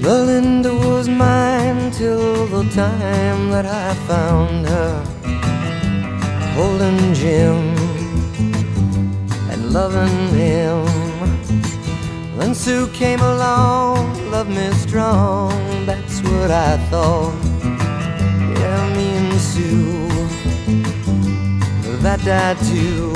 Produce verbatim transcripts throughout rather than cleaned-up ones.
Linda was mine till the time that I found her holding Jim and loving him. Then Sue came along, loved me strong, that's what I thought. Yeah, me and Sue, that died too.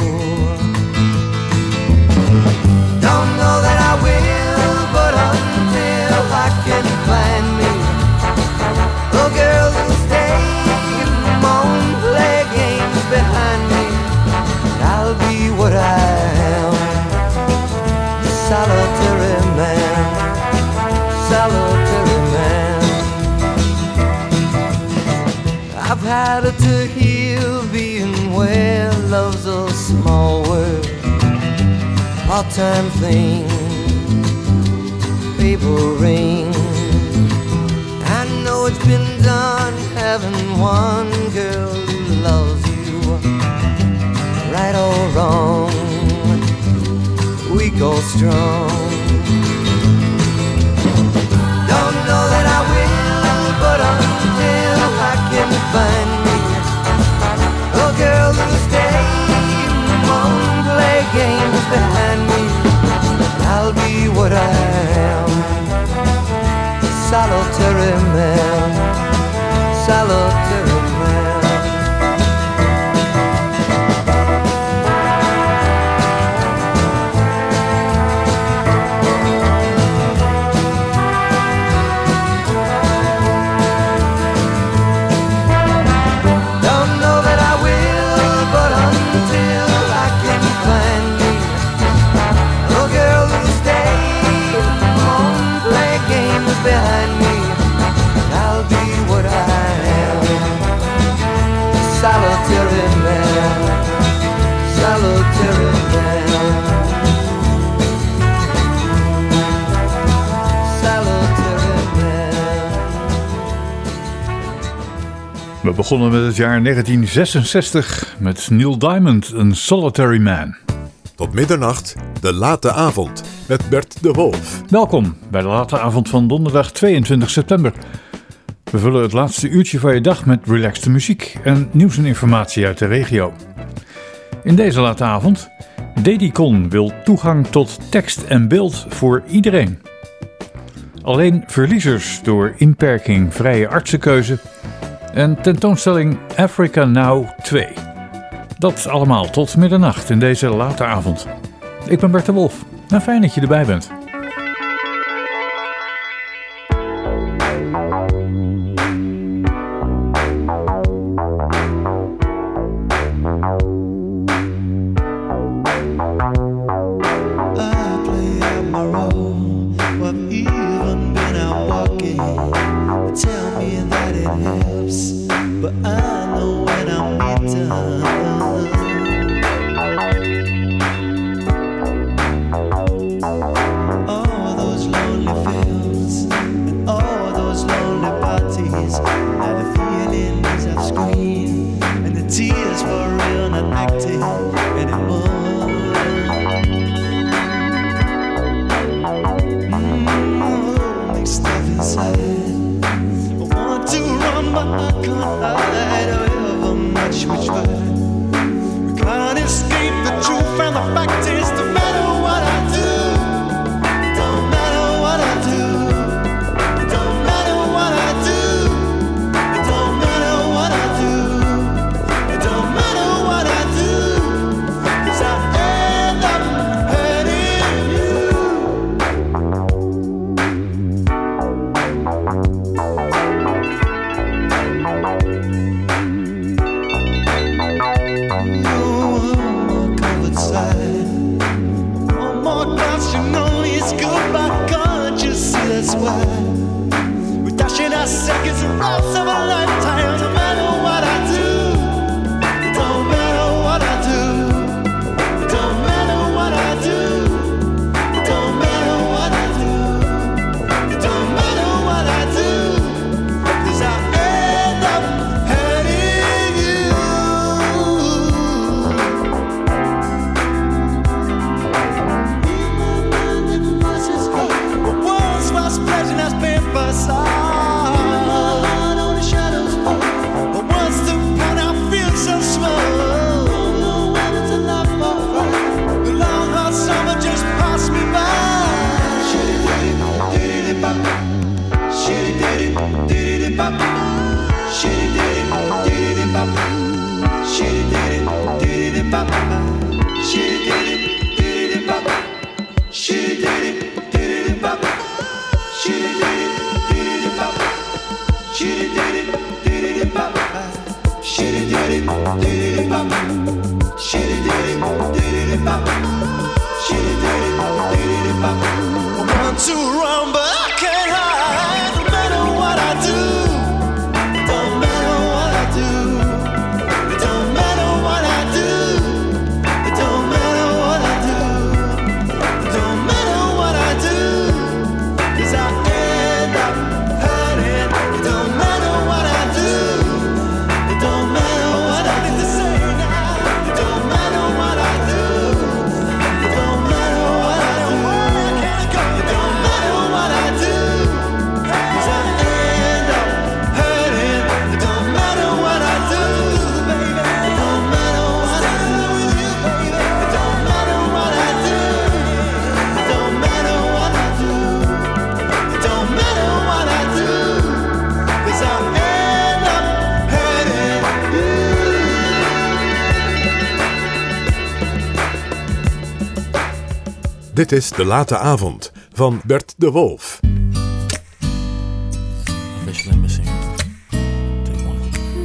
Don't know that I will, but until I can find me a girl who'll stay and won't play games behind me, I'll be what I am, a solitary man, solitary man. I've had it to heal being where love's a small word, part-time thing, paper ring. I know it's been done having one girl who loves you, right or wrong, weak or strong. Don't know that I will, but until I can find me a girl who'll stay and won't play games behind me, I'll be what I am, a solitary man, solitary man. Don't know that I will, but until I can find me a girl who'll stay and won't play games behind me, I'll be what I am, a solitary man, solitary man, solitary man. We begonnen met het jaar negentien zesenzestig met Neil Diamond, een Solitary Man. Tot middernacht, de late avond, met Bert de Wolf. Welkom bij de late avond van donderdag tweeëntwintig september. We vullen het laatste uurtje van je dag met relaxte muziek en nieuws en informatie uit de regio. In deze late avond, Dedicon wil toegang tot tekst en beeld voor iedereen. Alleen verliezers door inperking vrije artsenkeuze en tentoonstelling Africa Now twee. Dat allemaal tot middernacht in deze late avond. Ik ben Bert de Wolf en fijn dat je erbij bent. But I know when I'm done Want to run, but I can't hide. No matter what I do, it don't matter what I do. It don't matter what I do. It don't matter what I do. It don't matter what I do. 'Cause I end up hurting. It don't matter what I do. It don't matter what I do. It don't matter what I do. It don't matter what I do. It don't matter what I do. 'Cause I end up hurting. It don't matter what I do, baby. It don't matter what I do. It don't matter what I do. It don't matter what I do. It don't matter what I do. 'Cause I end up hurting you. Dit is De Late Avond van Bert de Wolf. Officially missing. Take one.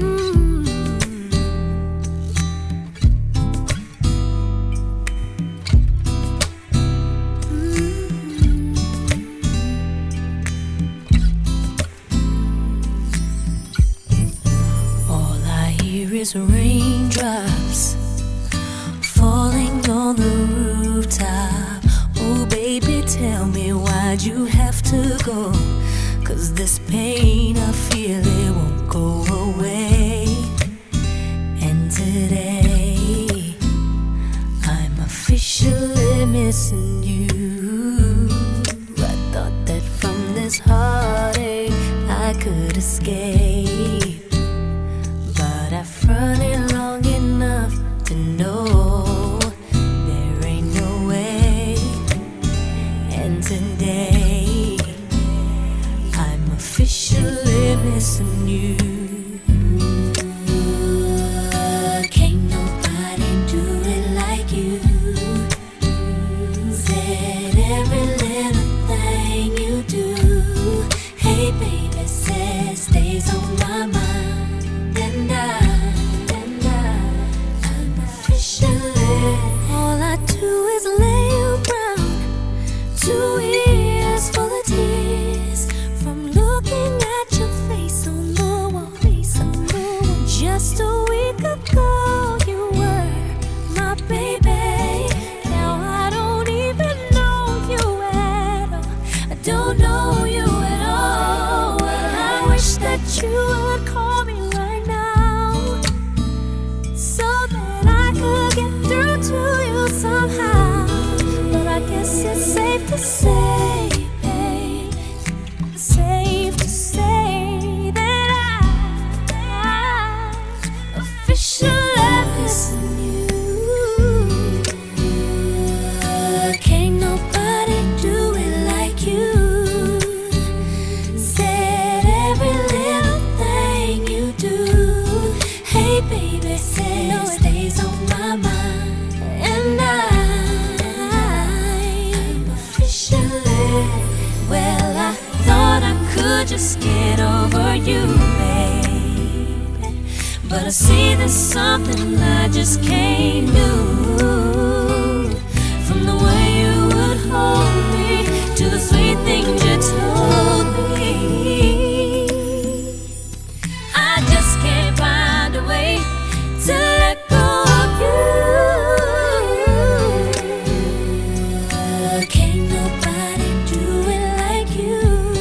All I hear is raindrops falling on the rooftop. Oh baby, tell me why'd you have to go? 'Cause this pain I feel, it won't go away. And today I'm officially missing you. I thought that from this heartache I could escape, but I've fronted long enough to know there ain't no way. And today I'm officially missing you. Can't nobody do it like you. Said every little thing you do. Hey baby, says stays on my mind. And I, and I, I'm officially. All I do is lay around, two ears full of tears from looking at your face on the wall. Face on the wall. Just a week ago you were my baby. Now I don't even know you at all. I don't know you at all. Well, I wish that you would call me right now, so that I could get through to you somehow. But I guess it's safe to say, babe, safe to say that I, I'm officially missing you. Can't nobody do it like you. Said every little thing you do. Hey baby, say no, it stays on my mind. And I, I'm officially. Well, I thought I could just get over you, babe, but I see there's something I just can't do. From the way you would hold me to the sweet things you told me, I just can't find a way to let go of you. Can't nobody do it like you.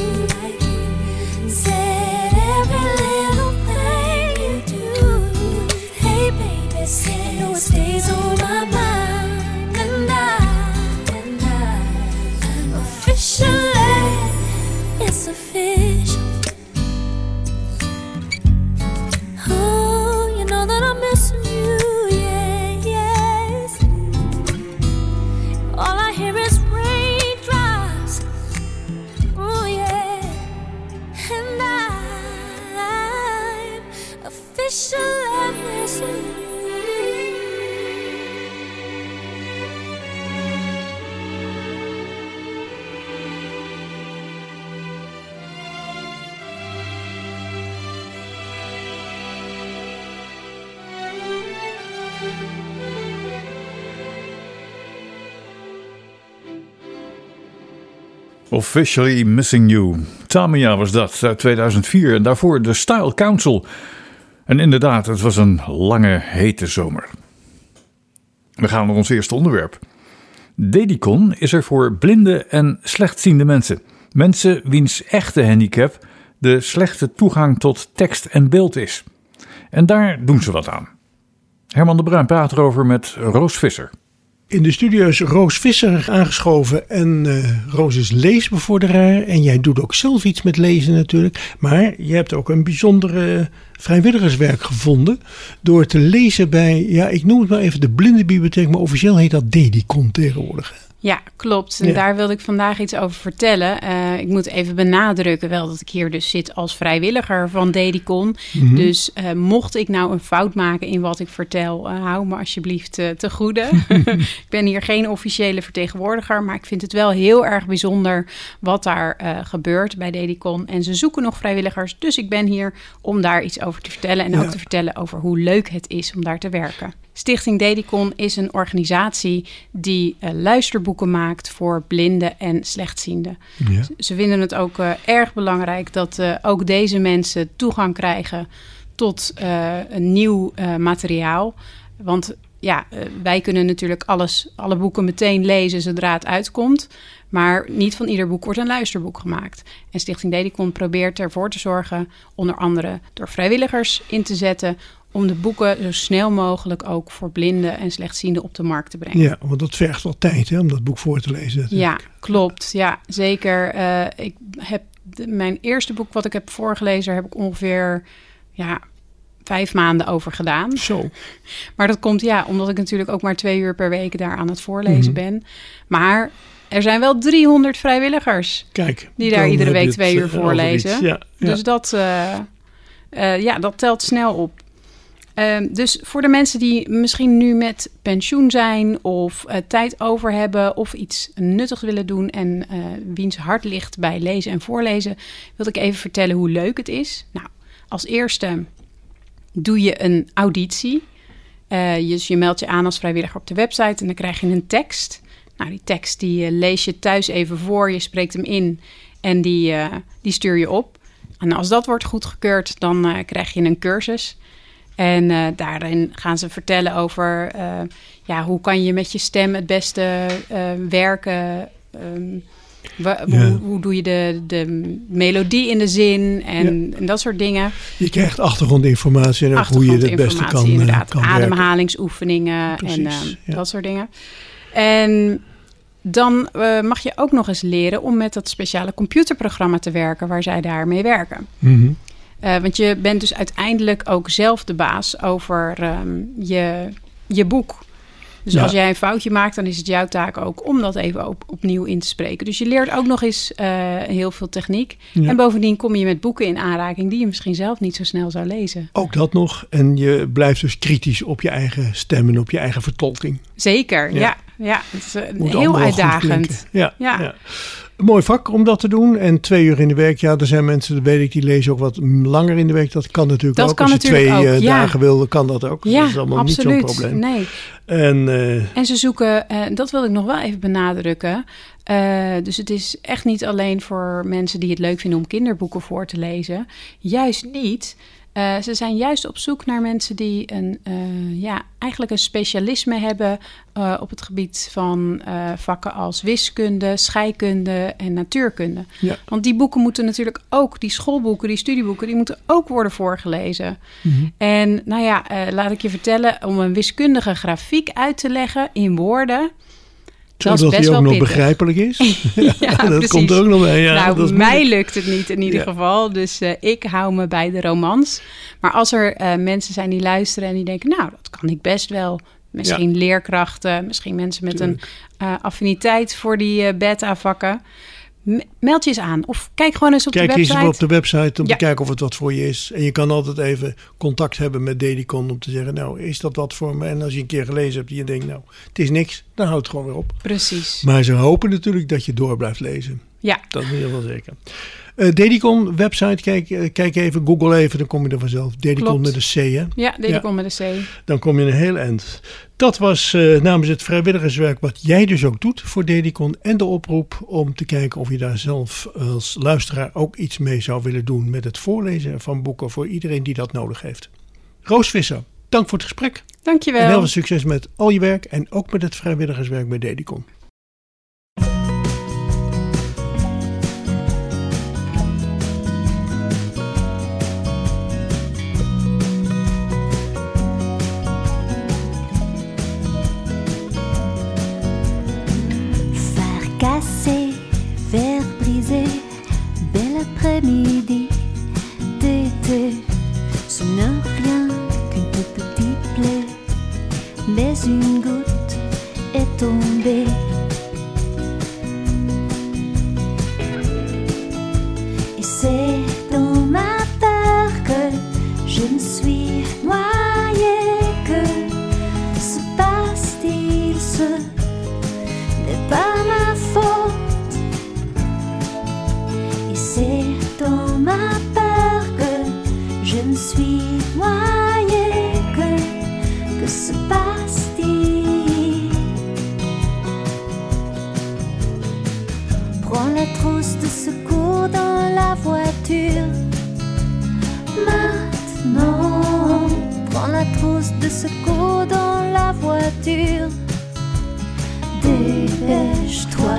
Said every little thing you do. Hey baby, say no, it stays on my mind. Officially Missing You. Tamia was dat, uit tweeduizend vier. En daarvoor de Style Council. En inderdaad, het was een lange, hete zomer. We gaan naar ons eerste onderwerp. Dedicon is er voor blinde en slechtziende mensen. Mensen wiens echte handicap de slechte toegang tot tekst en beeld is. En daar doen ze wat aan. Herman de Bruin praat erover met Roos Visser. In de studio is Roos Visser aangeschoven en uh, Roos is leesbevorderaar en jij doet ook zelf iets met lezen natuurlijk. Maar je hebt ook een bijzondere vrijwilligerswerk gevonden door te lezen bij, ja ik noem het maar even de Blindenbibliotheek, maar officieel heet dat Dedicon tegenwoordig. Ja, klopt. En ja. Daar wilde ik vandaag iets over vertellen. Uh, ik moet even benadrukken wel dat ik hier dus zit als vrijwilliger van Dedicon. Mm-hmm. Dus uh, mocht ik nou een fout maken in wat ik vertel, uh, hou me alsjeblieft uh, te goede. Ik ben hier geen officiële vertegenwoordiger, maar ik vind het wel heel erg bijzonder wat daar uh, gebeurt bij Dedicon. En ze zoeken nog vrijwilligers, dus ik ben hier om daar iets over te vertellen. En ja. ook te vertellen over hoe leuk het is om daar te werken. Stichting Dedicon is een organisatie die uh, luisterboeken maakt voor blinden en slechtzienden. Ja. Ze vinden het ook uh, erg belangrijk dat uh, ook deze mensen toegang krijgen tot uh, een nieuw uh, materiaal. Want ja, uh, wij kunnen natuurlijk alles, alle boeken meteen lezen zodra het uitkomt. Maar niet van ieder boek wordt een luisterboek gemaakt. En Stichting Dedicon probeert ervoor te zorgen, onder andere door vrijwilligers in te zetten, om de boeken zo snel mogelijk ook voor blinden en slechtzienden op de markt te brengen. Ja, want dat vergt wel tijd hè, om dat boek voor te lezen. Natuurlijk. Ja, klopt. Ja, zeker. Uh, ik heb de, mijn eerste boek wat ik heb voorgelezen, heb ik ongeveer ja, vijf maanden over gedaan. Zo. Maar dat komt ja, omdat ik natuurlijk ook maar twee uur per week daar aan het voorlezen mm-hmm. ben. Maar er zijn wel driehonderd vrijwilligers. Kijk, die daar iedere week het, twee uur voorlezen. Ja, ja. Dus dat, uh, uh, ja, dat telt snel op. Uh, dus voor de mensen die misschien nu met pensioen zijn of uh, tijd over hebben of iets nuttigs willen doen en uh, wiens hart ligt bij lezen en voorlezen, wil ik even vertellen hoe leuk het is. Nou, als eerste doe je een auditie. Uh, dus je meldt je aan als vrijwilliger op de website en dan krijg je een tekst. Nou, die tekst die uh, lees je thuis even voor, je spreekt hem in en die, uh, die stuur je op. En als dat wordt goedgekeurd, dan uh, krijg je een cursus. En uh, daarin gaan ze vertellen over uh, ja, hoe kan je met je stem het beste uh, werken. Um, wa- ja. hoe, hoe doe je de, de melodie in de zin en, ja. en dat soort dingen. Je krijgt achtergrondinformatie en hoe je het beste kan, inderdaad. kan Ademhalingsoefeningen Precies, en uh, ja. dat soort dingen. En dan uh, mag je ook nog eens leren om met dat speciale computerprogramma te werken waar zij daarmee werken. Mm-hmm. Uh, want je bent dus uiteindelijk ook zelf de baas over um, je, je boek. Dus ja. als jij een foutje maakt, dan is het jouw taak ook om dat even op, opnieuw in te spreken. Dus je leert ook nog eens uh, heel veel techniek. Ja. En bovendien kom je met boeken in aanraking die je misschien zelf niet zo snel zou lezen. Ook dat nog. En je blijft dus kritisch op je eigen stem en op je eigen vertolking. Zeker, ja. ja, ja. Het is uh, heel uitdagend. Ja, ja. ja. Een mooi vak om dat te doen. En twee uur in de week, ja, er zijn mensen, dat weet ik, die lezen ook wat langer in de week. Dat kan natuurlijk dat ook. Kan Als je natuurlijk twee ook, uh, ja. dagen wil, kan dat ook. Ja, dat is allemaal absoluut. niet zo'n probleem. Nee. En, uh, en ze zoeken, uh, dat wil ik nog wel even benadrukken. Uh, dus het is echt niet alleen voor mensen die het leuk vinden om kinderboeken voor te lezen. Juist niet. Uh, ze zijn juist op zoek naar mensen die een, uh, ja, eigenlijk een specialisme hebben uh, op het gebied van uh, vakken als wiskunde, scheikunde en natuurkunde. Ja. Want die boeken moeten natuurlijk ook, die schoolboeken, die studieboeken, die moeten ook worden voorgelezen. Mm-hmm. En nou ja, uh, laat ik je vertellen, om een wiskundige grafiek uit te leggen in woorden, zodat dat is best die ook wel nog pittig. Begrijpelijk is. ja, ja, dat precies. Komt ook nog mee. Ja, nou, dat is mij moeilijk. lukt het niet in ieder ja. geval. Dus uh, ik hou me bij de romans. Maar als er uh, mensen zijn die luisteren en die denken, nou, dat kan ik best wel. Misschien ja. leerkrachten, misschien mensen met Tuurlijk. een uh, affiniteit voor die uh, beta-vakken. Meld je eens aan of kijk gewoon eens op kijk de website. Kijk eens op de website om ja. te kijken of het wat voor je is. En je kan altijd even contact hebben met Dedicon om te zeggen, nou, is dat wat voor me? En als je een keer gelezen hebt en je denkt, nou, het is niks, dan houdt het gewoon weer op. Precies. Maar ze hopen natuurlijk dat je door blijft lezen. Ja. Dat is in ieder geval zeker. Uh, Dedicon, website, kijk, uh, kijk even, google even, dan kom je er vanzelf. Dedicon Klopt. met een C, hè? Ja, Dedicon Ja. met een C. Dan kom je een heel eind. Dat was uh, namens het vrijwilligerswerk wat jij dus ook doet voor Dedicon. En de oproep om te kijken of je daar zelf als luisteraar ook iets mee zou willen doen met het voorlezen van boeken voor iedereen die dat nodig heeft. Roos Visser, dank voor het gesprek. Dankjewel. En heel veel succes met al je werk en ook met het vrijwilligerswerk bij Dedicon. Cassé, verre brisé, bel après-midi d'été. Ce n'est rien qu'une toute petite plaie, mais une goutte est tombée. Et c'est dans ma peur que je me suis noyée. Que se passe-t-il, ce n'est pas ma faute. Et c'est dans ma peur que je me suis noyée. Que, que se passe-t-il? Prends la trousse de secours dans la voiture. Maintenant, prends la trousse de secours dans la voiture. Dépêche-toi.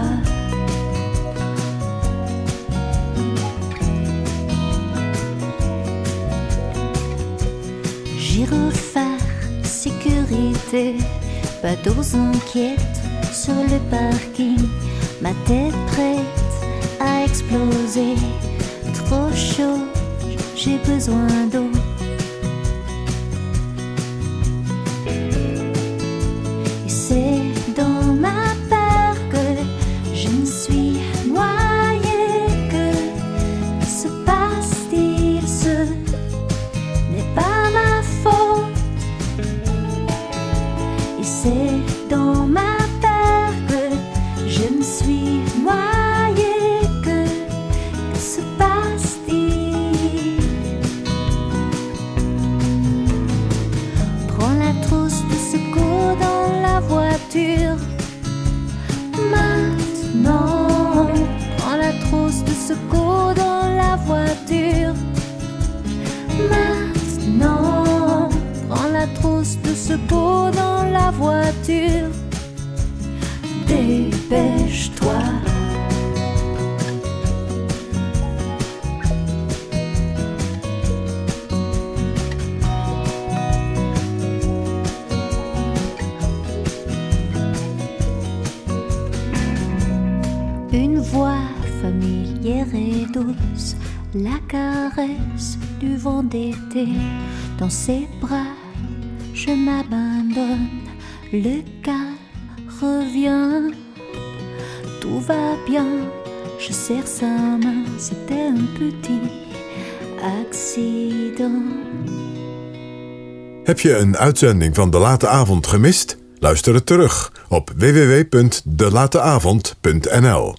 Gyrophare, sécurité, pas d'eaux inquiètes sur le parking. Ma tête prête à exploser. Trop chaud, j'ai besoin d'eau. Et c'est dans ma peur que je me suis noyée. Que, que se passe-t-il? Ce n'est pas ma faute. Et c'est dans ma peur que je me suis noyée. Que, que se passe-t-il? Prends la trousse de secours dans la voiture. Maintenant, prends la trousse de secours dans la voiture. Maintenant, prends la trousse de secours dans la voiture. Dépêche-toi. Une voix familière et douce, la caresse du vent d'été. Dans ses bras, je m'abandonne, le calme revient. Tout va bien, je serre sa main, c'était un petit accident. Heb je een uitzending van De Late Avond gemist? Luister het terug op w w w punt de late avond punt n l.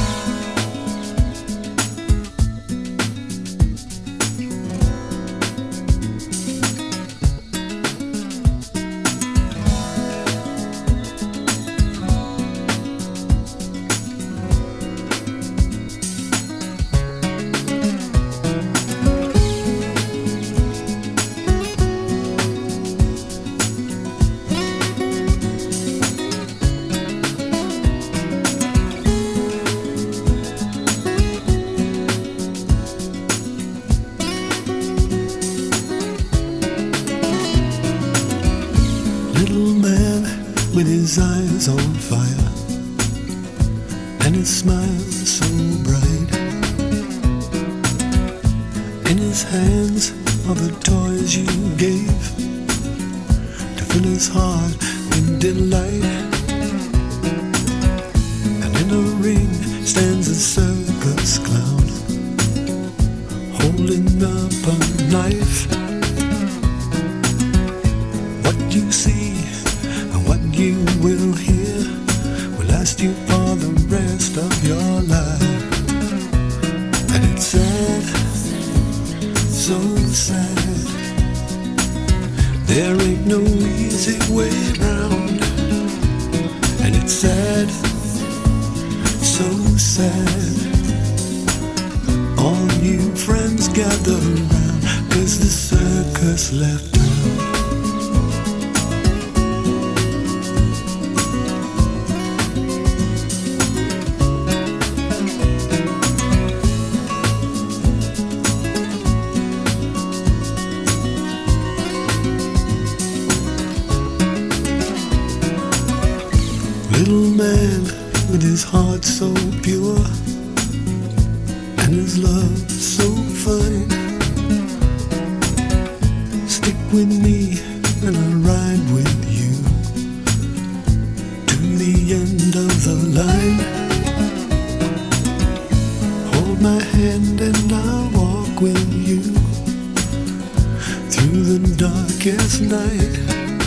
Little man with his eyes on fire and his smile so bright. In his hands are the toys you gave to fill his heart with delight. And in a ring stands a circus clown holding up a knife. What you see and what you will hear will last you for the rest of your life. it's sad, so sad. All new friends gather around, 'cause the circus left town. Little man with his heart so pure and his love so fine, stick with me and I'll ride with you to the end of the line. Hold my hand and I'll walk with you through the darkest night.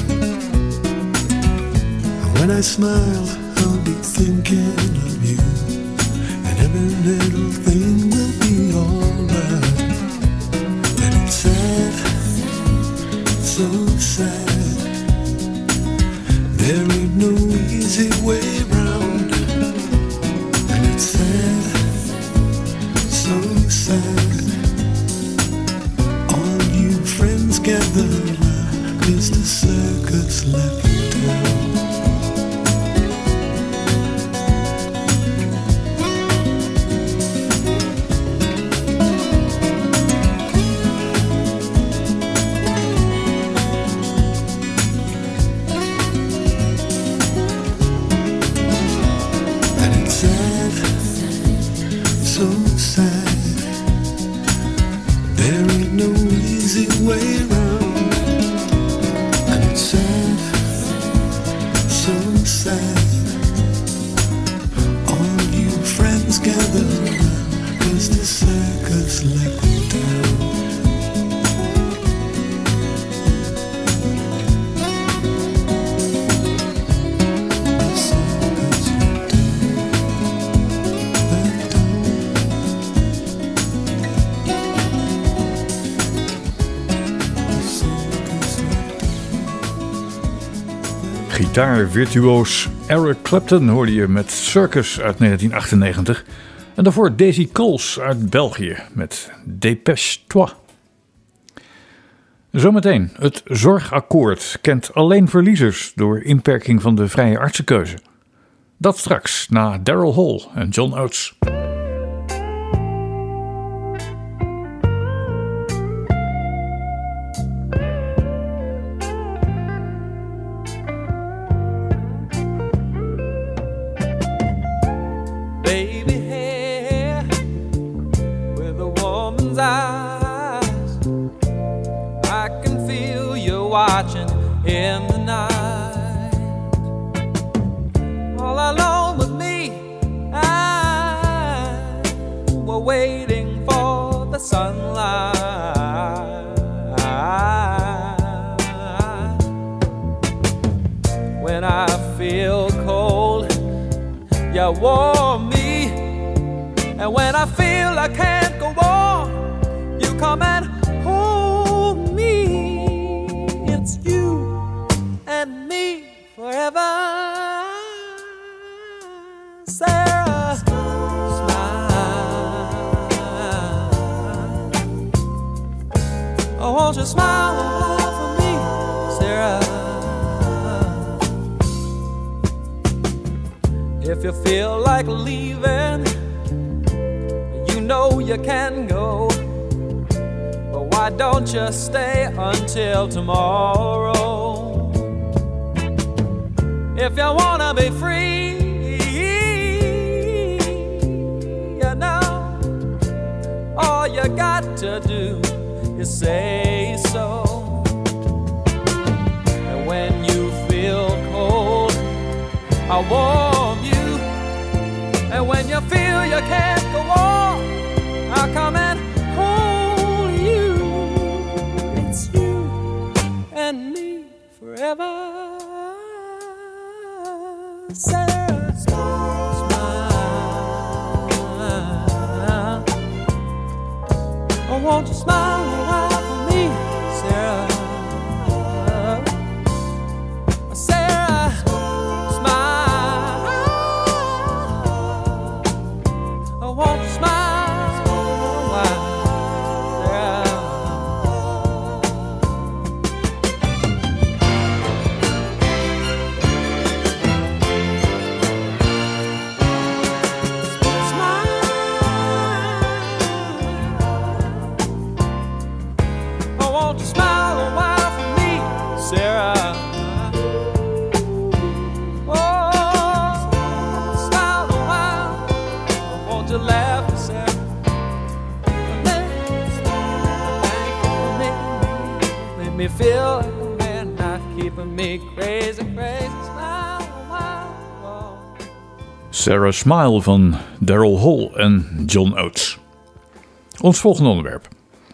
When I smile, I'll be thinking of you, and every little thing will be alright. And it's sad, so sad. There ain't no easy way round. And it's sad, so sad. All you friends gather around, 'cause the circus left town. Gitaarvirtuoos Eric Clapton hoorde je met Circus uit negentien achtennegentig. En daarvoor Daisy Coles uit België met Dépêche-toi. Zometeen, het zorgakkoord kent alleen verliezers door inperking van de vrije artsenkeuze. Dat straks na Daryl Hall en John Oates. Watching in the night, all alone with me, I were waiting for the sunlight. When I feel cold, you warm me, and when I feel I can't go on, you come and hold me. It's you and me forever, Sarah. Smile. Oh, won't you smile for me, Sarah? If you feel like leaving, you know you can go. Why don't you stay until tomorrow? If you wanna be free, you know, all you got to do is say so. And when you feel cold, I'll warm you. And when you feel you can't go on, I'll come and hold you. It's you and me forever, Sarah. Smile. Oh, won't you smile a while for me, Sarah? Sarah, smile. me crazy, crazy smile. Wow, wow. Sarah Smile van Daryl Hall en John Oates. Ons volgende onderwerp.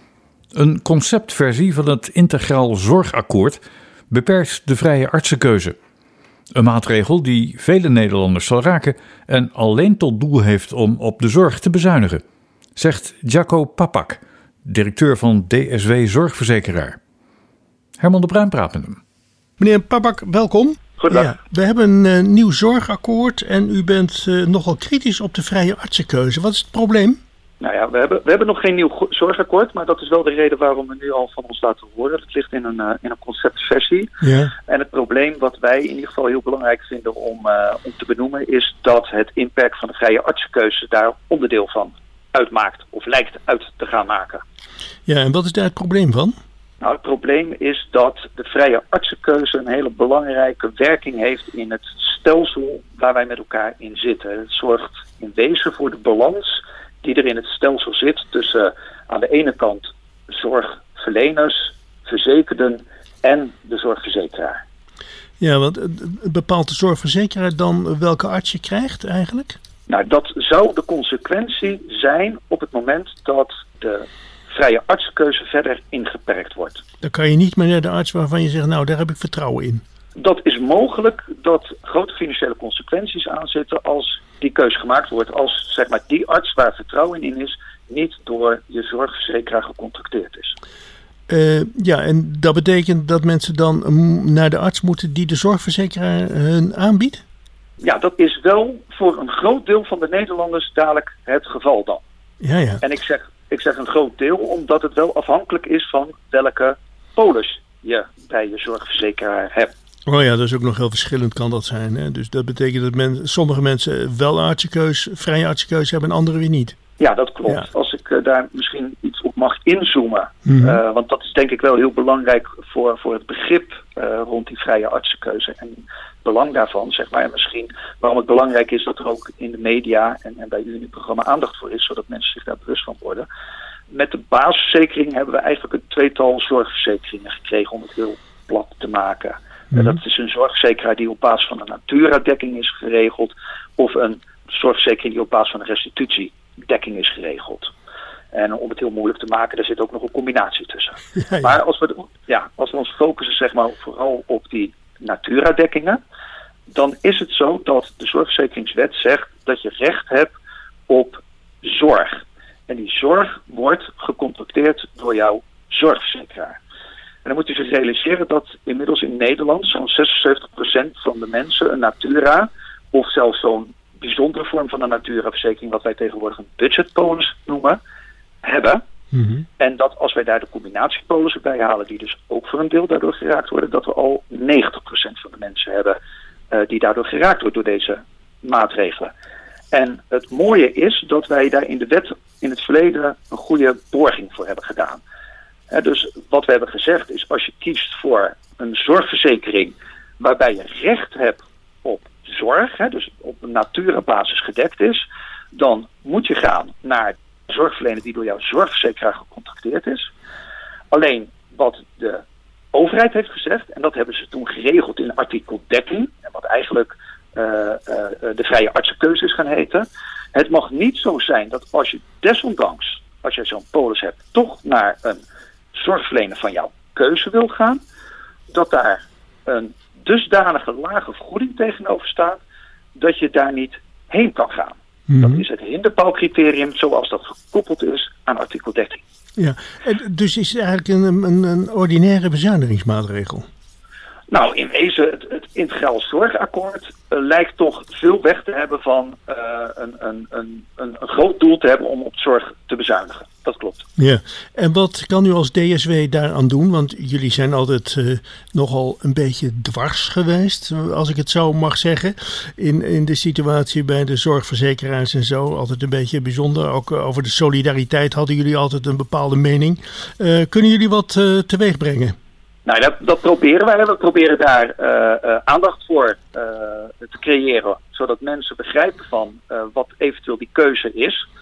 Een conceptversie van het Integraal Zorgakkoord beperkt de vrije artsenkeuze. Een maatregel die vele Nederlanders zal raken en alleen tot doel heeft om op de zorg te bezuinigen, zegt Jacco Papak, directeur van D S W Zorgverzekeraar. Herman de Bruin praat met hem. Meneer Papak, welkom. Goedendag. Ja, we hebben een uh, nieuw zorgakkoord en u bent uh, nogal kritisch op de vrije artsenkeuze. Wat is het probleem? Nou ja, we hebben, we hebben nog geen nieuw go- zorgakkoord, maar dat is wel de reden waarom we nu al van ons laten horen. Het ligt in een, uh, in een conceptversie. Ja. En het probleem wat wij in ieder geval heel belangrijk vinden om, uh, om te benoemen is dat het inperken van de vrije artsenkeuze daar onderdeel van uitmaakt of lijkt uit te gaan maken. Ja, en wat is daar het probleem van? Nou, het probleem is dat de vrije artsenkeuze een hele belangrijke werking heeft in het stelsel waar wij met elkaar in zitten. Het zorgt in wezen voor de balans die er in het stelsel zit tussen uh, aan de ene kant zorgverleners, verzekerden en de zorgverzekeraar. Ja, want uh, bepaalt de zorgverzekeraar dan welke arts je krijgt eigenlijk? Nou, dat zou de consequentie zijn op het moment dat de vrije artsenkeuze verder ingeperkt wordt. Dan kan je niet meer naar de arts waarvan je zegt, nou daar heb ik vertrouwen in. Dat is mogelijk dat grote financiële consequenties aan zitten als die keuze gemaakt wordt. Als zeg maar die arts waar vertrouwen in is niet door je zorgverzekeraar gecontracteerd is. Uh, ja, en dat betekent dat mensen dan um, naar de arts moeten die de zorgverzekeraar hun aanbiedt? Ja, dat is wel voor een groot deel van de Nederlanders dadelijk het geval dan. Ja, ja. En ik zeg, ik zeg een groot deel omdat het wel afhankelijk is van welke polis je bij je zorgverzekeraar hebt. Oh ja, dat is ook nog heel verschillend kan dat zijn. Hè? Dus dat betekent dat men, sommige mensen wel artsenkeus, vrije artsenkeus hebben en anderen weer niet. Ja, dat klopt. Ja. Als ik uh, daar misschien iets op mag inzoomen. Mm-hmm. Uh, want dat is denk ik wel heel belangrijk voor, voor het begrip uh, rond die vrije artsenkeuze. En het belang daarvan, zeg maar. En misschien waarom het belangrijk is dat er ook in de media en, en bij u in uw programma aandacht voor is. Zodat mensen zich daar bewust van worden. Met de basisverzekering hebben we eigenlijk een tweetal zorgverzekeringen gekregen om het heel plat te maken. Mm-hmm. Dat is een zorgverzekeraar die op basis van een Natura-dekking is geregeld. Of een zorgverzekering die op basis van een restitutiedekking is geregeld. En om het heel moeilijk te maken, daar zit ook nog een combinatie tussen. Ja, ja. Maar als we, de, ja, als we ons focussen zeg maar, vooral op die Natura-dekkingen, dan is het zo dat de zorgverzekeringswet zegt dat je recht hebt op zorg. En die zorg wordt gecontracteerd door jouw zorgverzekeraar. En dan moet u zich realiseren dat inmiddels in Nederland zo'n zesenzeventig procent van de mensen een Natura of zelfs zo'n bijzondere vorm van een Natura-verzekering, wat wij tegenwoordig een budgetpolis noemen, hebben. Mm-hmm. En dat als wij daar de combinatiepolissen bij halen, die dus ook voor een deel daardoor geraakt worden, dat we al negentig procent van de mensen hebben uh, die daardoor geraakt wordt door deze maatregelen. En het mooie is dat wij daar in de wet in het verleden een goede borging voor hebben gedaan. He, dus wat we hebben gezegd is, als je kiest voor een zorgverzekering waarbij je recht hebt op zorg, he, dus op een Natura-basis gedekt is, dan moet je gaan naar de zorgverlener die door jouw zorgverzekeraar gecontracteerd is. Alleen wat de overheid heeft gezegd, en dat hebben ze toen geregeld in artikel dertien, en wat eigenlijk uh, uh, de vrije artsenkeuze is gaan heten. Het mag niet zo zijn dat als je desondanks, als je zo'n polis hebt, toch naar een zorgverlener van jouw keuze wil gaan, dat daar een dusdanige lage vergoeding tegenover staat, dat je daar niet heen kan gaan. Mm-hmm. Dat is het hinderpaalcriterium zoals dat gekoppeld is aan artikel dertien. Ja, dus is het eigenlijk een, een, een ordinaire bezuinigingsmaatregel? Nou, in wezen, het, het integraal zorgakkoord uh, lijkt toch veel weg te hebben van uh, een, een, een, een, een groot doel te hebben om op zorg te bezuinigen. Dat klopt. Ja, en wat kan u als D S W daaraan doen? Want jullie zijn altijd uh, nogal een beetje dwars geweest, als ik het zo mag zeggen. In, in de situatie bij de zorgverzekeraars en zo. Altijd een beetje bijzonder. Ook uh, over de solidariteit hadden jullie altijd een bepaalde mening. Uh, kunnen jullie wat uh, teweeg brengen? Nou, dat, dat proberen wij. We proberen daar uh, uh, aandacht voor uh, te creëren. Zodat mensen begrijpen van uh, wat eventueel die keuze is.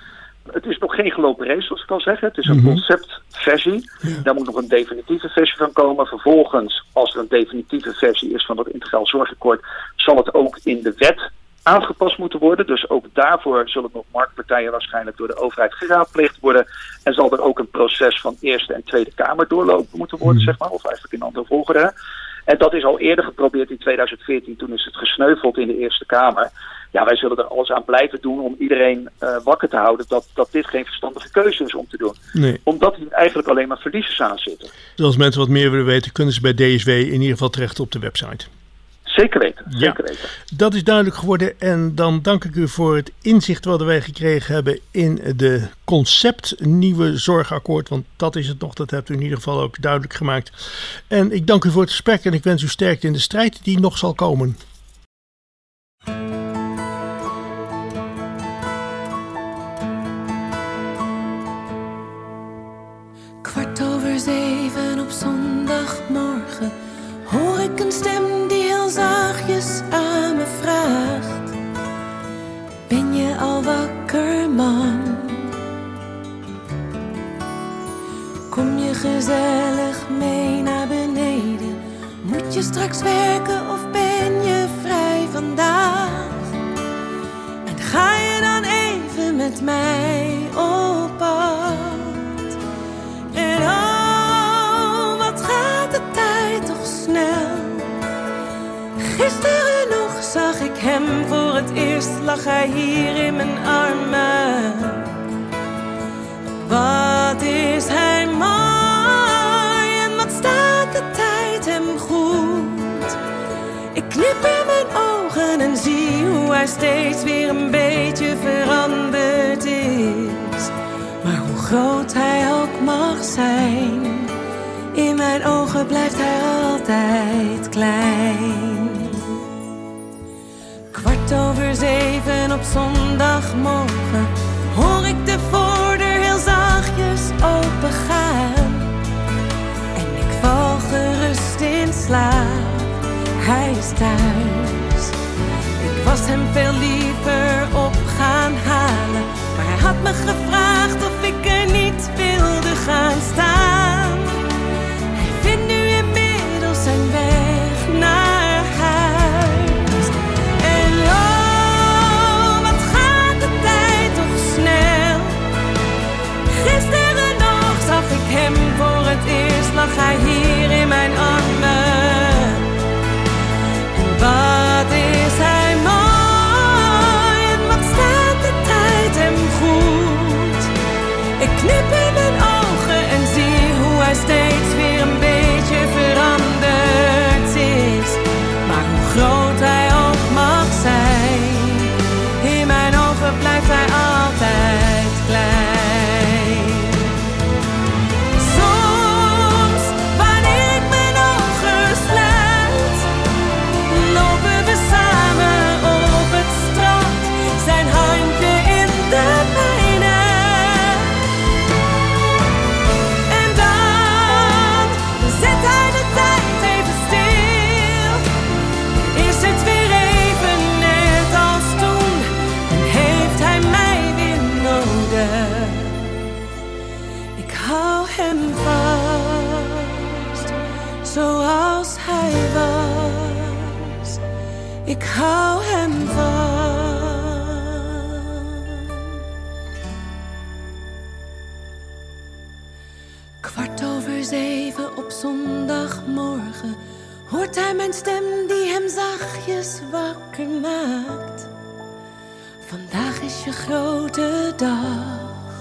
het is nog geen gelopen race, zoals ik al zeg. Het is een Mhm. conceptversie. Daar moet nog een definitieve versie van komen. Vervolgens, als er een definitieve versie is van dat integraal zorgakkoord, zal het ook in de wet aangepast moeten worden. Dus ook daarvoor zullen nog marktpartijen waarschijnlijk door de overheid geraadpleegd worden. En zal er ook een proces van Eerste en Tweede Kamer doorlopen moeten worden, Mhm. zeg maar. Of eigenlijk in andere volgorde. En dat is al eerder geprobeerd in tweeduizend veertien. Toen is het gesneuveld in de Eerste Kamer. Ja, wij zullen er alles aan blijven doen om iedereen uh, wakker te houden dat, dat dit geen verstandige keuze is om te doen. Nee. Omdat hier eigenlijk alleen maar verliezers aan zitten. Dus als mensen wat meer willen weten, kunnen ze bij D S W in ieder geval terecht op de website. Zeker weten, Ja. zeker weten. Dat is duidelijk geworden en dan dank ik u voor het inzicht wat wij gekregen hebben in de concept nieuwe zorgakkoord. Want dat is het nog, dat hebt u in ieder geval ook duidelijk gemaakt. En ik dank u voor het gesprek en ik wens u sterkte in de strijd die nog zal komen. Kwart over zeven op zondagmorgen hoor ik een stem die heel zachtjes aan me vraagt: ben je al wakker, man? Kom je gezellig mee naar beneden? Moet je straks werken of ben je vrij vandaag? En ga je dan even met mij op pad? En oh, wat gaat de tijd toch snel. Gisteren nog zag ik hem voor het eerst, lag hij hier in mijn armen. Wat is hij mooi en wat staat de tijd hem goed. Ik knip in mijn ogen en zie hoe hij steeds weer een beetje veranderd is. Maar hoe groot hij ook mag zijn, in mijn ogen blijft hij altijd klein. Kwart over zeven op zondagmorgen hoor ik de voordeur heel zachtjes opengaan. En ik val gerust in slaap, hij is thuis. Ik was hem veel liever op gaan halen, maar hij had me gevraagd of ik er niet wilde gaan staan. Hij vindt nu inmiddels zijn weg naar huis. En oh, wat gaat de tijd toch snel. Gisteren nog zag ik hem voor het eerst, lag hij hier in mijn armen. En wat is hij mooi en wat staat de tijd hem goed. Ik knip in mijn ogen en zie hoe hij steeds weer een beetje veranderd is. Maar hoe groot hij ook mag zijn, in mijn ogen blijft hij altijd klein. Soms, wanneer ik mijn ogen sluit, lopen we samen op het strand, zijn handje in de mijne. En dan zet hij de tijd even stil. Is het weer even net als toen en heeft hij mij weer nodig. Ik hou hem vast, zoals hij was. Ik hou hem vast. Kwart over zeven op zondagmorgen hoort hij mijn stem die hem zachtjes wakker maakt. Vandaag is je grote dag.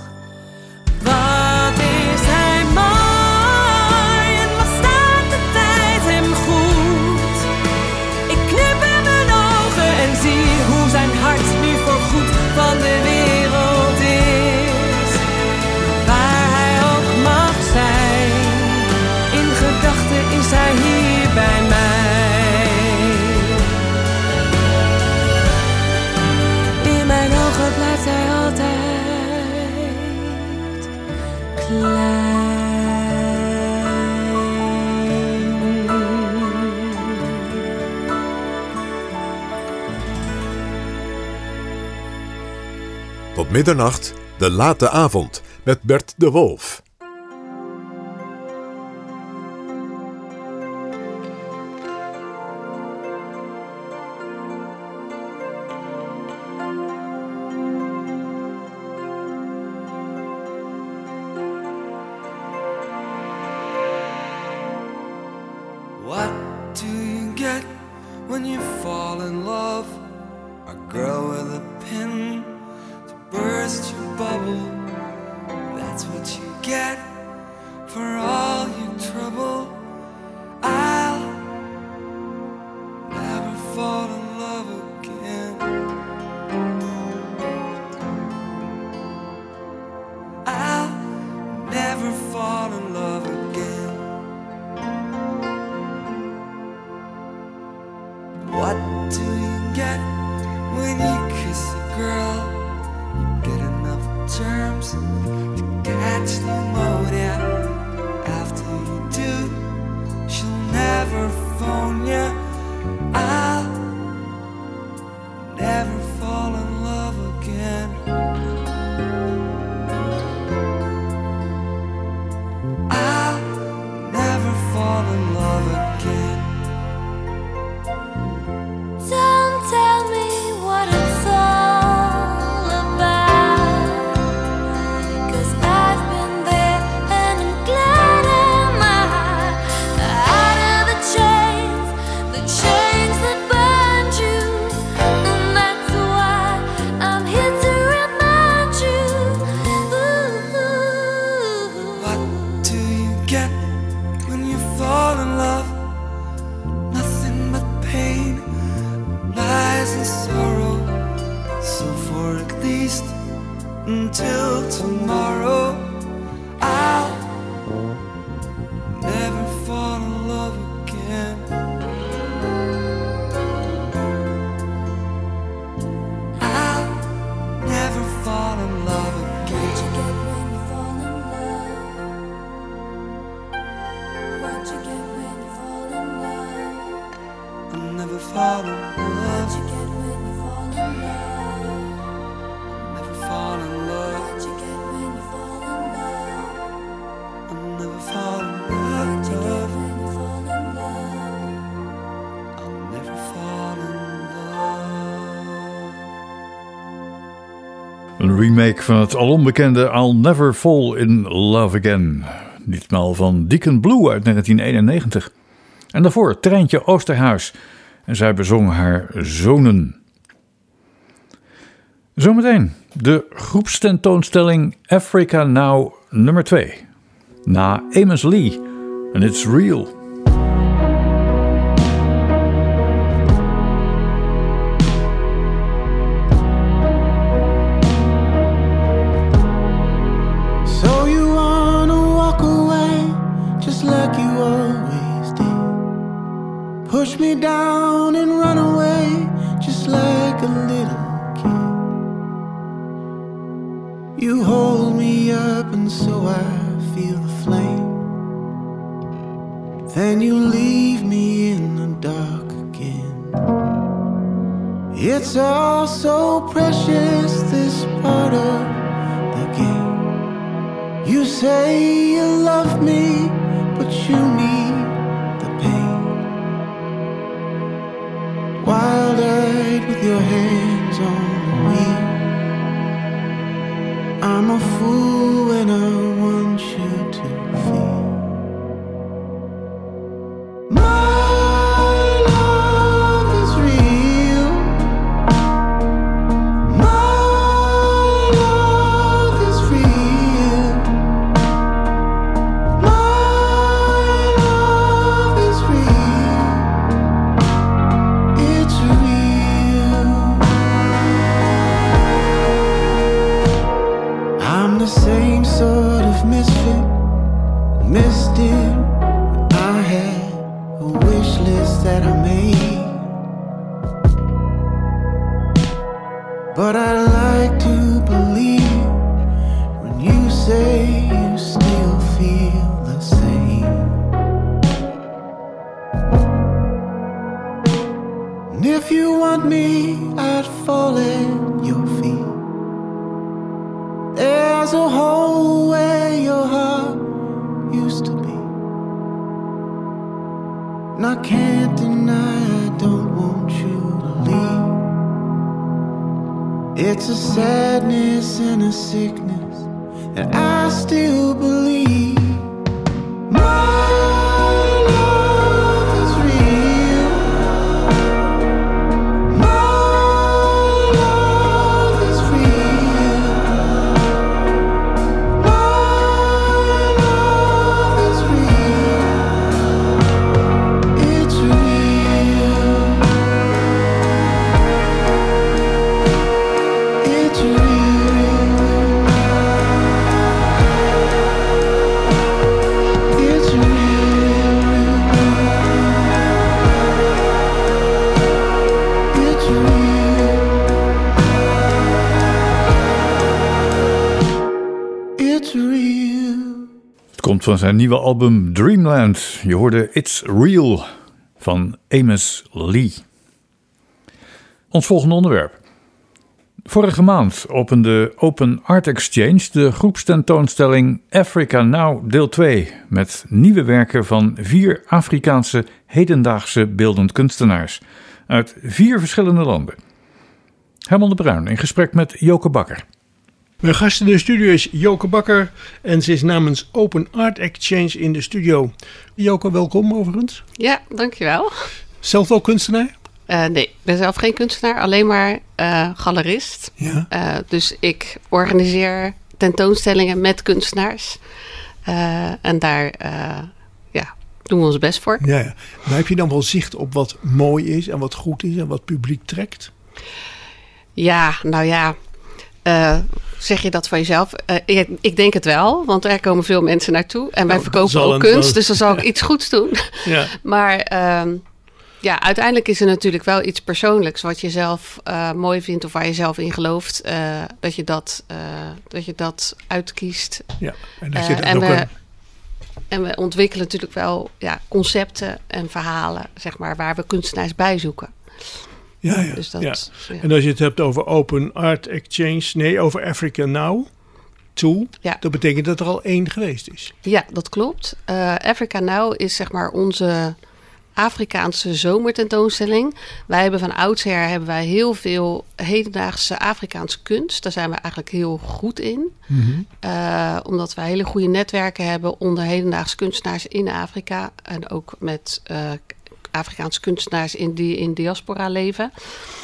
Wat is hij mooi en wat staat de tijd hem goed. Ik knip in mijn ogen en zie hoe zijn hart nu voorgoed van de wereld is. Waar hij ook mag zijn, in gedachten is hij hier bij mij. In mijn ogen blijft hij altijd klein. Tot middernacht, De Late Avond met Bert de Wolf. What do you get when you fall in love? A girl with a pin to burst your bubble. That's what you get for all your trouble. I'll never fall in love again. I'll never fall in love again. What do you get when you kiss a girl? You get enough germs to catch pneumonia. After you do, she'll never phone you. I'll never fall in love again. I'll never fall in love again. Don't tell me what it's all about, 'cause I've been there and I'm glad I'm out, out of the chains, the chains that bind you, and that's why I'm here to remind you. Ooh. What do you get when you fall in love? Nothing but pain, lies and sorrow. So for at least until tomorrow, I'll never fall in love again. I'll never fall in love What you again. get when you fall in love? What you get when you fall in love? I'll never fall in What love. you get when you fall in love? Never fall in love. What you get when you fall in love? I'll never fall in What you get love. when you fall in love? I'll never fall in love. Een remake van het al onbekende I'll Never Fall in Love Again. Ditmaal van Deacon Blue uit negentien eenennegentig. En daarvoor Treintje Oosterhuis. En zij bezong haar zonen. Zometeen de groepstentoonstelling Africa Now nummer twee. Na Amos Lee en It's Real. So you wanna walk away just like you always did. Push me down and run away just like a little kid. You hold me up and so I feel the flame. Then you leave me in the dark again. It's all so precious, this part of the game. You say you love me, but you need the pain. Wild-eyed with your hands on the wheel. I'm a fool when I want you to feel. My love is real. My love is real. My love is real. It's real. I'm the same sort of misfit, missed it. I had a wish list that I made, but I like to believe when you say you still feel the same. And if you want me, I'd fall at your feet. There's a hole where your heart used to be, and I can't deny I don't want you to leave. It's a sadness and a sickness, and I still believe my love is real. My love is real. My love is real. It's real. It's real. It's real. It's real. It's real. Het komt van zijn nieuwe album Dreamland. Je hoorde It's Real van Amos Lee. Ons volgende onderwerp. Vorige maand opende Open Art Exchange de groepstentoonstelling Africa Now deel twee... met nieuwe werken van vier Afrikaanse hedendaagse beeldend kunstenaars uit vier verschillende landen. Herman de Bruin in gesprek met Joke Bakker. Mijn gast in de studio is Joke Bakker en ze is namens Open Art Exchange in de studio. Joke, welkom overigens. Ja, dankjewel. Zelf ook kunstenaar? Uh, nee, ik ben zelf geen kunstenaar, alleen maar uh, galerist. Ja. Uh, dus ik organiseer tentoonstellingen met kunstenaars. Uh, en daar uh, ja, doen we ons best voor. Ja, ja. Maar heb je dan wel zicht op wat mooi is en wat goed is en wat publiek trekt? Ja, nou ja... Uh, zeg je dat van jezelf? Uh, ik, ik denk het wel, want er komen veel mensen naartoe. En wij Nou, verkopen zal ook een- kunst, zal- dus dan zal ik ja. iets goeds doen. Ja. Maar uh, ja, uiteindelijk is er natuurlijk wel iets persoonlijks... wat je zelf uh, mooi vindt of waar je zelf in gelooft... Uh, dat, je dat, uh, dat je dat uitkiest. Ja, en dat je Uh, daar en, ook we, een- en we ontwikkelen natuurlijk wel ja, concepten en verhalen... zeg maar, waar we kunstenaars bij zoeken. Ja, ja, Dus dat, ja. ja. En als je het hebt over Open Art Exchange, nee, over Africa Now, toe, Ja. dat betekent dat er al één geweest is. Ja, dat klopt. Uh, Africa Now is zeg maar onze Afrikaanse zomertentoonstelling. Wij hebben van oudsher hebben wij heel veel hedendaagse Afrikaanse kunst. Daar zijn we eigenlijk heel goed in. Mm-hmm. Uh, omdat wij hele goede netwerken hebben onder hedendaagse kunstenaars in Afrika. En ook met uh, Afrikaanse kunstenaars in die in diaspora leven.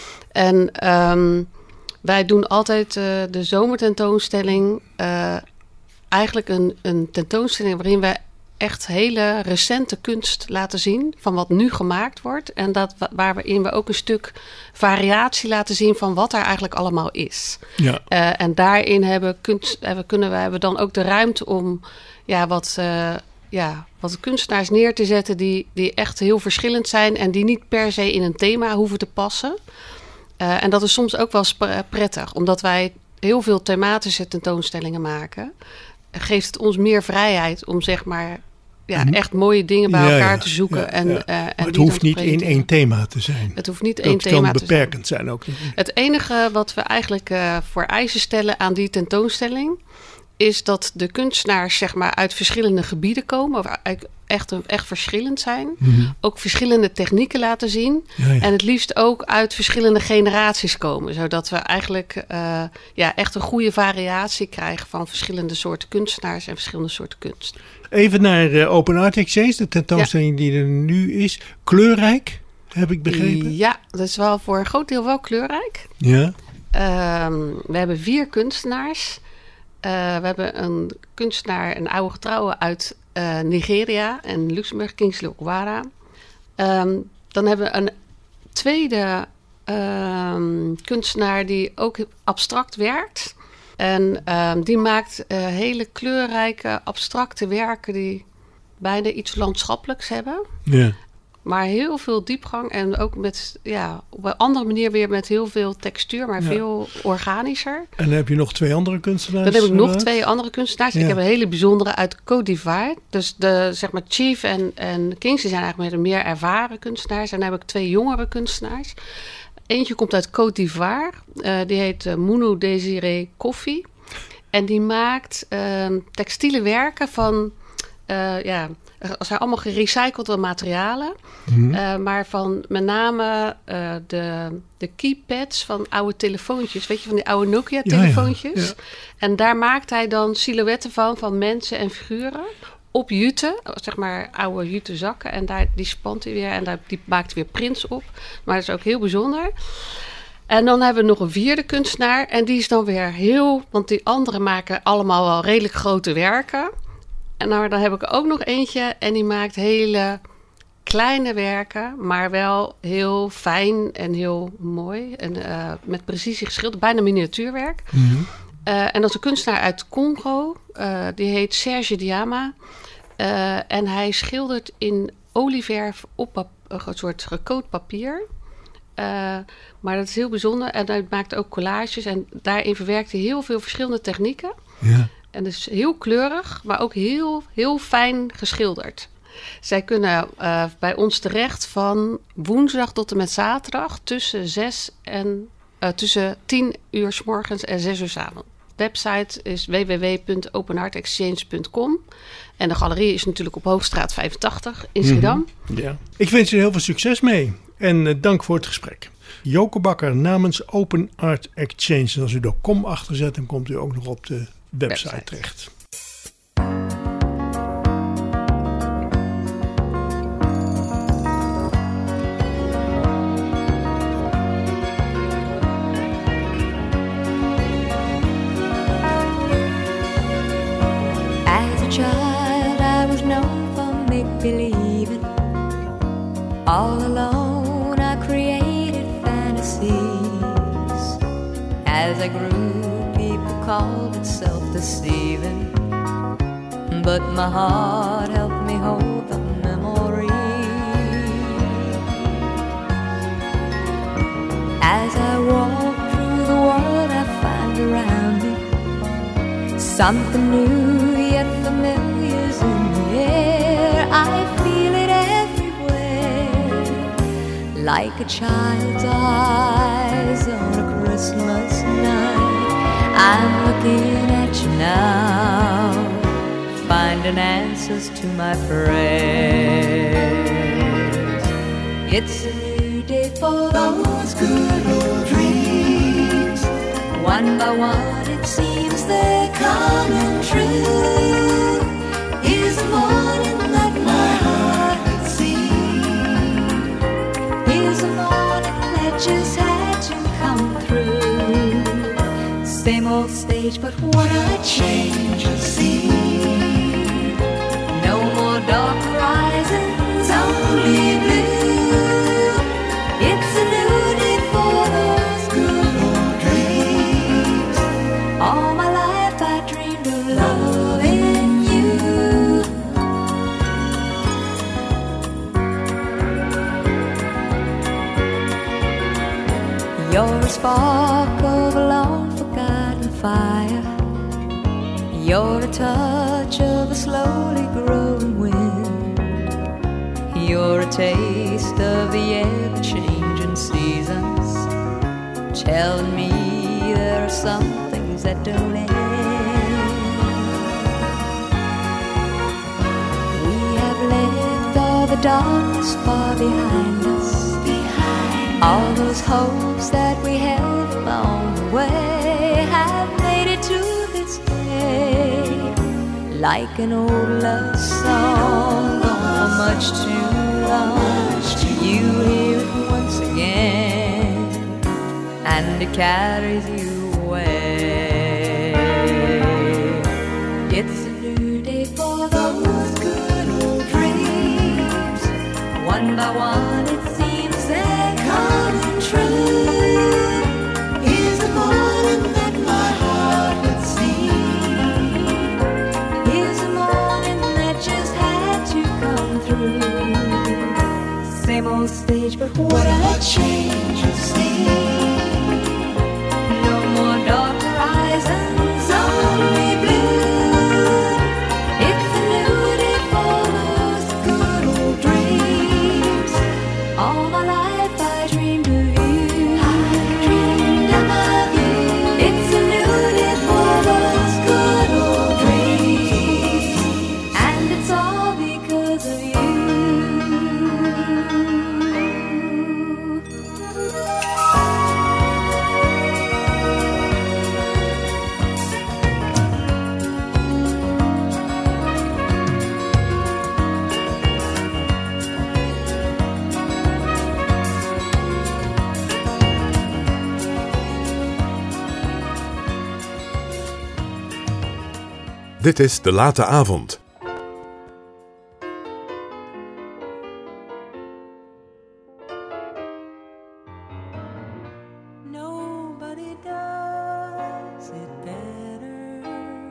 En um, wij doen altijd uh, de zomertentoonstelling... Uh, eigenlijk een, een tentoonstelling waarin we echt hele recente kunst laten zien... van wat nu gemaakt wordt. En dat, waarin we ook een stuk variatie laten zien... van wat er eigenlijk allemaal is. Ja. Uh, en daarin hebben, kunst, hebben, kunnen we, hebben we dan ook de ruimte om... ja, wat... Uh, ja, wat kunstenaars neer te zetten die, die echt heel verschillend zijn... en die niet per se in een thema hoeven te passen. Uh, en dat is soms ook wel sp- prettig, omdat wij heel veel thematische tentoonstellingen maken... geeft het ons meer vrijheid om zeg maar... Ja, Mhm. echt mooie dingen bij Ja, elkaar ja, te zoeken. ja, en, ja. uh, en Maar het die hoeft dan niet te in presenteren. één thema te zijn. Het hoeft niet Dat één thema kan te zijn. beperkend zijn ook. Het enige wat we eigenlijk uh, voor eisen stellen aan die tentoonstelling... is dat de kunstenaars zeg maar, uit verschillende gebieden komen... of eigenlijk echt, echt verschillend zijn. Mm-hmm. Ook verschillende technieken laten zien. Ja, ja. En het liefst ook uit verschillende generaties komen. Zodat we eigenlijk uh, ja, echt een goede variatie krijgen... van verschillende soorten kunstenaars en verschillende soorten kunst. Even naar uh, Open Art Exchange, de tentoonstelling die er nu is. Kleurrijk, heb ik begrepen. Ja, dat is wel voor een groot deel wel kleurrijk. Ja. Um, we hebben vier kunstenaars... Uh, we hebben een kunstenaar, een oude getrouwe uit uh, Nigeria en Luxemburg, Kingsley Okwara. Um, dan hebben we een tweede um, kunstenaar die ook abstract werkt. En um, die maakt uh, hele kleurrijke, abstracte werken die bijna iets landschappelijks hebben. Ja. Maar heel veel diepgang en ook met, ja, op een andere manier weer met heel veel textuur, maar Ja. veel organischer. En dan heb je nog twee andere kunstenaars. Dan heb ik nog eruit. twee andere kunstenaars. Ja. Ik heb een hele bijzondere uit Côte d'Ivoire. Dus de zeg maar Chief en, en Kingsley zijn eigenlijk met een meer ervaren kunstenaars. En dan heb ik twee jongere kunstenaars. Eentje komt uit Côte d'Ivoire. Uh, die heet uh, Mounou Désiré Koffie. En die maakt uh, textiele werken van... Uh, ja, er zijn allemaal gerecyclede materialen. Mm-hmm. Uh, maar van met name uh, de, de keypads van oude telefoontjes. Weet je, van die oude Nokia-telefoontjes. Ja, ja, ja. En daar maakt hij dan silhouetten van, van mensen en figuren. Op jute, zeg maar oude jute zakken. En daar, die spant hij weer en daar, die maakt weer prints op. Maar dat is ook heel bijzonder. En dan hebben we nog een vierde kunstenaar. En die is dan weer heel... Want die anderen maken allemaal wel redelijk grote werken. En nou, dan heb ik ook nog eentje. En die maakt hele kleine werken. Maar wel heel fijn en heel mooi. En uh, met precisie geschilderd. Bijna miniatuurwerk. Mm-hmm. Uh, en dat is een kunstenaar uit Congo. Uh, die heet Serge Diama. Uh, en hij schildert in olieverf op pap- een soort gecoat papier. Uh, maar dat is heel bijzonder. En hij maakt ook collages. En daarin verwerkt hij heel veel verschillende technieken. Ja. En het is heel kleurig, maar ook heel, heel fijn geschilderd. Zij kunnen uh, bij ons terecht van woensdag tot en met zaterdag tussen zes en uh, tussen tien uur 's morgens en zes uur 's avonds. De website is w w w punt open art exchange punt com. En de galerie is natuurlijk op Hoogstraat vijfentachtig in Schiedam. Mm-hmm. Ja. Ik wens je heel veel succes mee. En uh, dank voor het gesprek. Joke Bakker namens Open Art Exchange. En als u er kom achter zet, dan komt u ook nog op de website, website. terecht. As a child I was known for make-believing. All alone I created fantasies. As I grew, people called it self-deceiving, but my heart helped me hold the memory. As I walk through the world I find around me something new yet familiar's in the air. I feel it everywhere, like a child's eyes on a Christmas night. I'm looking at you now, finding answers to my prayers. It's a new day for those good old dreams. One by one it seems they're coming true. Here's the morning that my heart had seen. Here's the morning that just had to come through. Same old stage, but what a change of scene. No more dark horizons, only blue. It's a new day for those good old dreams. All my life I dreamed of loving you. You're a spark of a long forgotten fire. You're a touch of a slowly growing wind. You're a taste of the ever-changing seasons, telling me there are some things that don't end. We have left all the darkness far behind us. All those hopes that we held along the way have made it to this day. Like an old love song, gone for much too long. You hear it once again, and it carries you away. It's a new day for those good old dreams. One by one it seems they're coming true. Here's the morning that my heart had seen. Here's the morning that just had to come through. Same old stage, but what a change of scene. No more dark horizons, only blue. It's a new day for those good old dreams. All my life I dreamed of you. I dreamed of you. It's a new day for those good Dit is De Late Avond. Nobody does it better.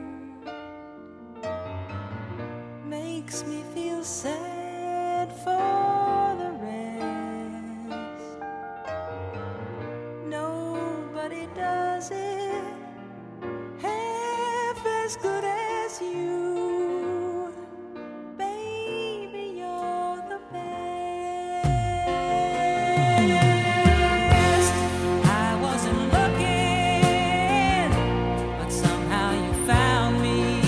Makes me feel sad for the rest. Nobody does it half as good as you. Baby, you're the best. I wasn't looking, but somehow you found me.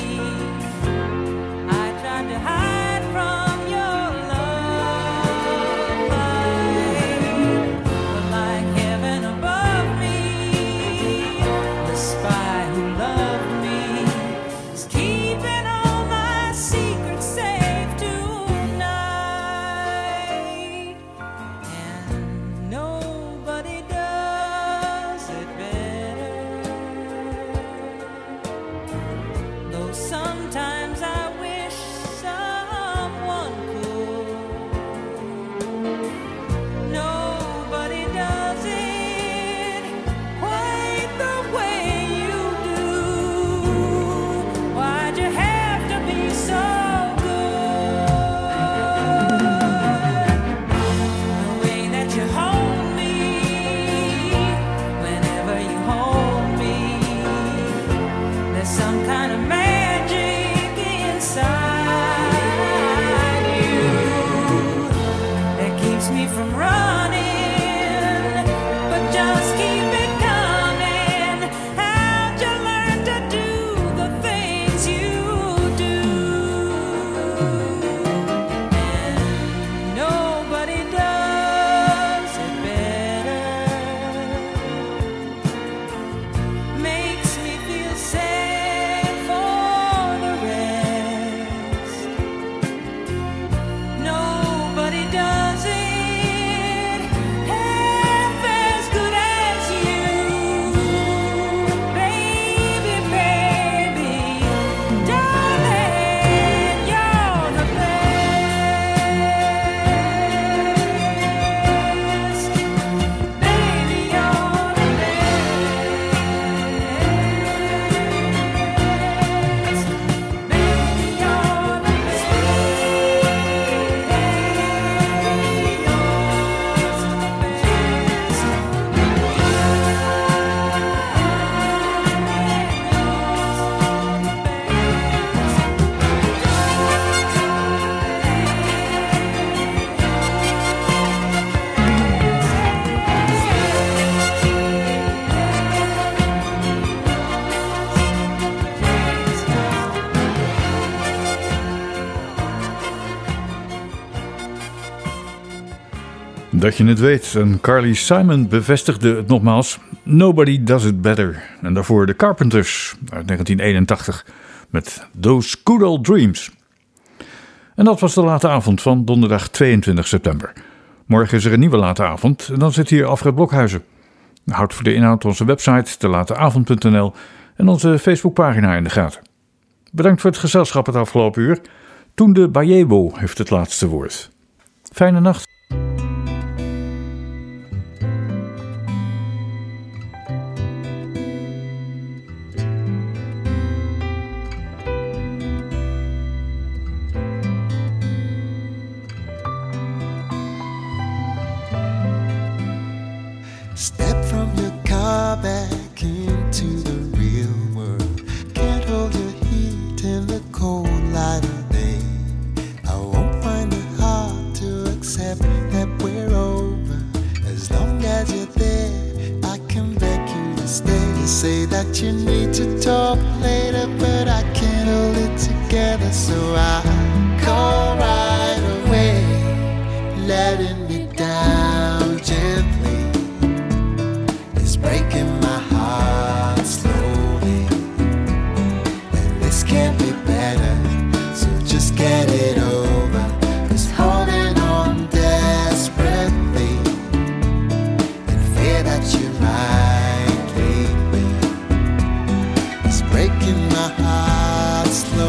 I tried to hide from your love light, but like heaven above me, the spy who loved me is keeping all my secrets safe tonight. And nobody does it better. Though sometimes I wish someone could. Nobody does it quite the way you do. Why'd you have to be so good? The way that you hold me, whenever you hold me, there's some kind of magic inside you that keeps me from running, but just keep it coming. How'd you learn to do the things you do? And nobody does it better. Makes me feel sad for the rest. Nobody does it half as good as you. Baby, baby, darling, you're the best. Baby, you're the best. Baby, you're the Dat je het weet, en Carly Simon bevestigde het nogmaals. Nobody Does It Better. En daarvoor de Carpenters uit negentien eenentachtig met Those Good Old Dreams. En dat was de late avond van donderdag tweeëntwintig september. Morgen is er een nieuwe late avond en dan zit hier Alfred Blokhuizen. Houd voor de inhoud onze website delateavond punt n l en onze Facebookpagina in de gaten. Bedankt voor het gezelschap het afgelopen uur. Tunde Bayebo heeft het laatste woord. Fijne nacht. Step from your car back into the real world. Can't hold your heat in the cold light of day. I won't find it hard to accept that we're over. As long as you're there, I can beg you to stay. You say that you need to talk later, but I can't hold it together, so I call right away, letting me down gently. Breaking my heart slowly, and this can't be better, so just get it over. Just holding on desperately, and fear that you might leave me. It's breaking my heart slowly.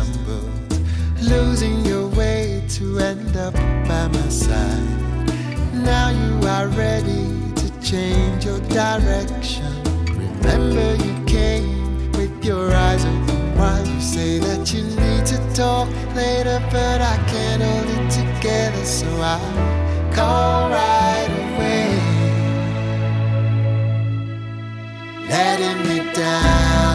stumbled, losing your way to end up by my side. Now you are ready to change your direction. Remember you came with your eyes open wide. You say that you need to talk later, but I can't hold it together, so I'll call right away. Letting me down.